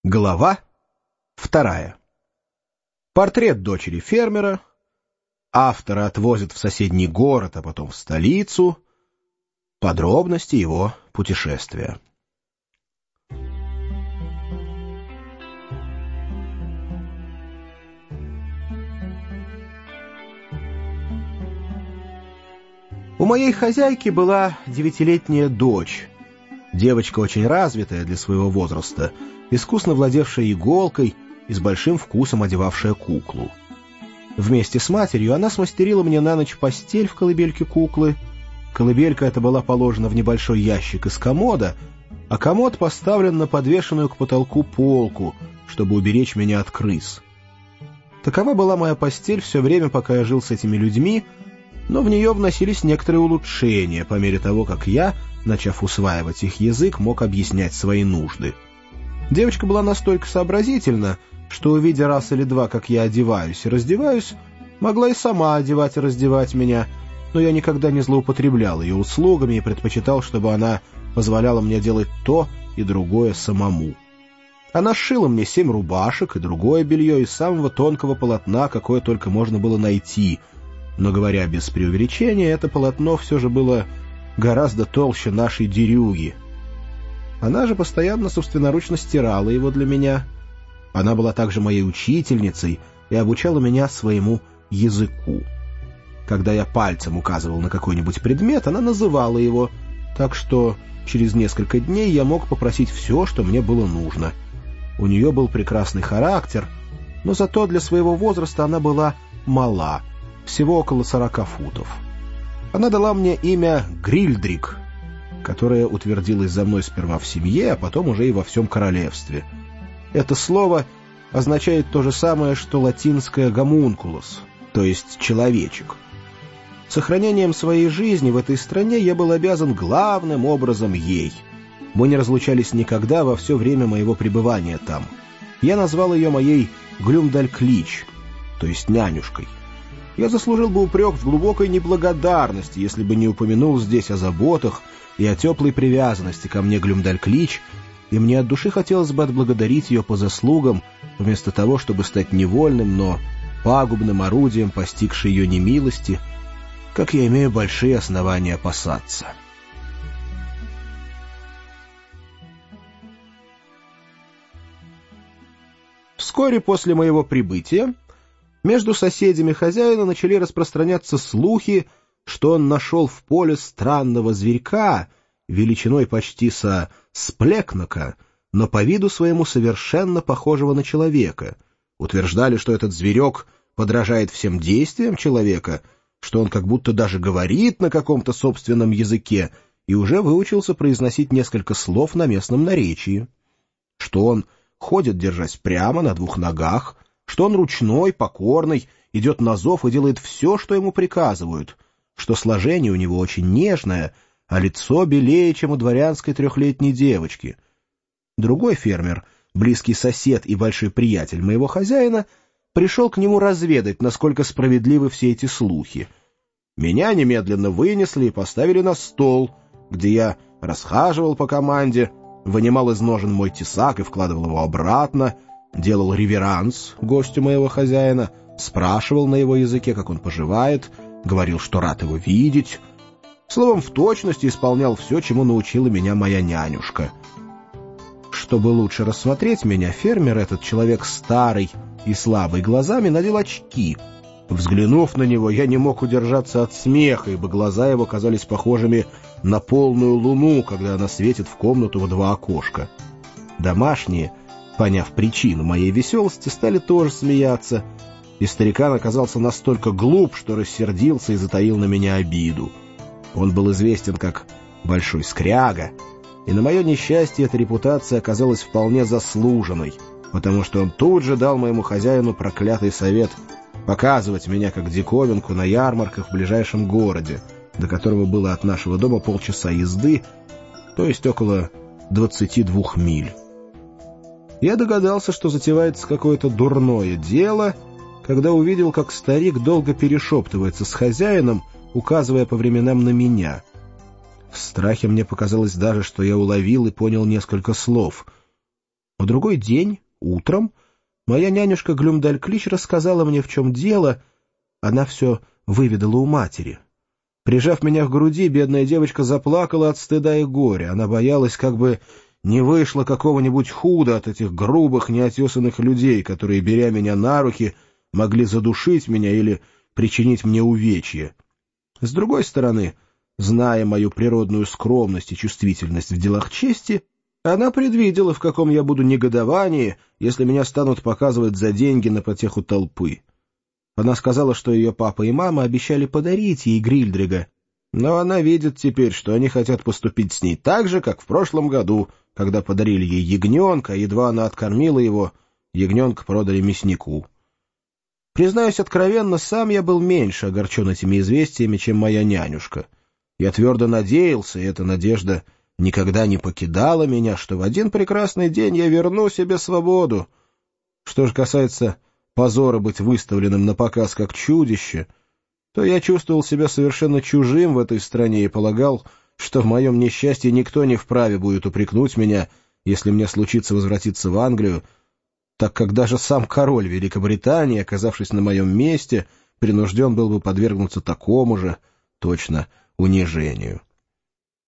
Глава 2. Портрет дочери фермера. Автора отвозят в соседний город, а потом в столицу. Подробности его путешествия. У моей хозяйки была 9-летняя дочь. Девочка очень развитая для своего возраста, искусно владевшая иголкой и с большим вкусом одевавшая куклу. Вместе с матерью она смастерила мне на ночь постель в колыбельке куклы. Колыбелька эта была положена в небольшой ящик из комода, а комод поставлен на подвешенную к потолку полку, чтобы уберечь меня от крыс. Такова была моя постель все время, пока я жил с этими людьми, но в нее вносились некоторые улучшения по мере того, как я, начав усваивать их язык, мог объяснять свои нужды. Девочка была настолько сообразительна, что, увидя раз или два, как я одеваюсь и раздеваюсь, могла и сама одевать и раздевать меня, но я никогда не злоупотреблял ее услугами и предпочитал, чтобы она позволяла мне делать то и другое самому. Она сшила мне 7 рубашек и другое белье из самого тонкого полотна, какое только можно было найти, но, говоря без преувеличения, это полотно все же было гораздо толще нашей дерюги. Она же постоянно собственноручно стирала его для меня. Она была также моей учительницей и обучала меня своему языку. Когда я пальцем указывал на какой-нибудь предмет, она называла его, так что через несколько дней я мог попросить все, что мне было нужно. У нее был прекрасный характер, но зато для своего возраста она была мала, всего около 40 футов. Она дала мне имя Грильдрик, которое утвердилось за мной сперва в семье, а потом уже и во всем королевстве. Это слово означает то же самое, что латинское «гомункулус», то есть «человечек». Сохранением своей жизни в этой стране я был обязан главным образом ей. Мы не разлучались никогда во все время моего пребывания там. Я назвал ее моей Глюмдальклич, то есть нянюшкой. Я заслужил бы упрек в глубокой неблагодарности, если бы не упомянул здесь о заботах и о теплой привязанности ко мне Глюмдальклич, и мне от души хотелось бы отблагодарить ее по заслугам, вместо того, чтобы стать невольным, но пагубным орудием постигшей ее немилости, как я имею большие основания опасаться. Вскоре после моего прибытия между соседями хозяина начали распространяться слухи, что он нашел в поле странного зверька, величиной почти со сплекнока, но по виду своему совершенно похожего на человека. Утверждали, что этот зверек подражает всем действиям человека, что он как будто даже говорит на каком-то собственном языке и уже выучился произносить несколько слов на местном наречии, что он ходит, держась прямо на 2 ногах, что он ручной, покорный, идет на зов и делает все, что ему приказывают, что сложение у него очень нежное, а лицо белее, чем у дворянской 3-летней девочки. Другой фермер, близкий сосед и большой приятель моего хозяина, пришел к нему разведать, насколько справедливы все эти слухи. Меня немедленно вынесли и поставили на стол, где я расхаживал по команде, вынимал из ножен мой тесак и вкладывал его обратно, делал реверанс гостю моего хозяина, спрашивал на его языке, как он поживает, говорил, что рад его видеть. Словом, в точности исполнял все, чему научила меня моя нянюшка. Чтобы лучше рассмотреть меня, фермер, этот человек старый и слабый глазами, надел очки. Взглянув на него, я не мог удержаться от смеха, ибо глаза его казались похожими на полную луну, когда она светит в комнату в 2 окошка. Домашние, поняв причину моей веселости, стали тоже смеяться, и старикан оказался настолько глуп, что рассердился и затаил на меня обиду. Он был известен как большой скряга, и на мое несчастье эта репутация оказалась вполне заслуженной, потому что он тут же дал моему хозяину проклятый совет показывать меня как диковинку на ярмарках в ближайшем городе, до которого было от нашего дома полчаса езды, то есть около 22 миль. Я догадался, что затевается какое-то дурное дело, когда увидел, как старик долго перешептывается с хозяином, указывая по временам на меня. В страхе мне показалось даже, что я уловил и понял несколько слов. На другой день, утром, моя нянюшка Глюмдальклич рассказала мне, в чем дело. Она все выведала у матери. Прижав меня к груди, бедная девочка заплакала от стыда и горя. Она боялась, как бы не вышло какого-нибудь худа от этих грубых, неотесанных людей, которые, беря меня на руки, могли задушить меня или причинить мне увечье. С другой стороны, зная мою природную скромность и чувствительность в делах чести, она предвидела, в каком я буду негодовании, если меня станут показывать за деньги на потеху толпы. Она сказала, что ее папа и мама обещали подарить ей Грильдрига, но она видит теперь, что они хотят поступить с ней так же, как в прошлом году, когда подарили ей ягненка, едва она откормила его, ягненка продали мяснику. Признаюсь откровенно, сам я был меньше огорчен этими известиями, чем моя нянюшка. Я твердо надеялся, и эта надежда никогда не покидала меня, что в один прекрасный день я верну себе свободу. Что же касается позора быть выставленным на показ как чудище, то я чувствовал себя совершенно чужим в этой стране и полагал, что в моем несчастье никто не вправе будет упрекнуть меня, если мне случится возвратиться в Англию, так как даже сам король Великобритании, оказавшись на моем месте, принужден был бы подвергнуться такому же, точно, унижению.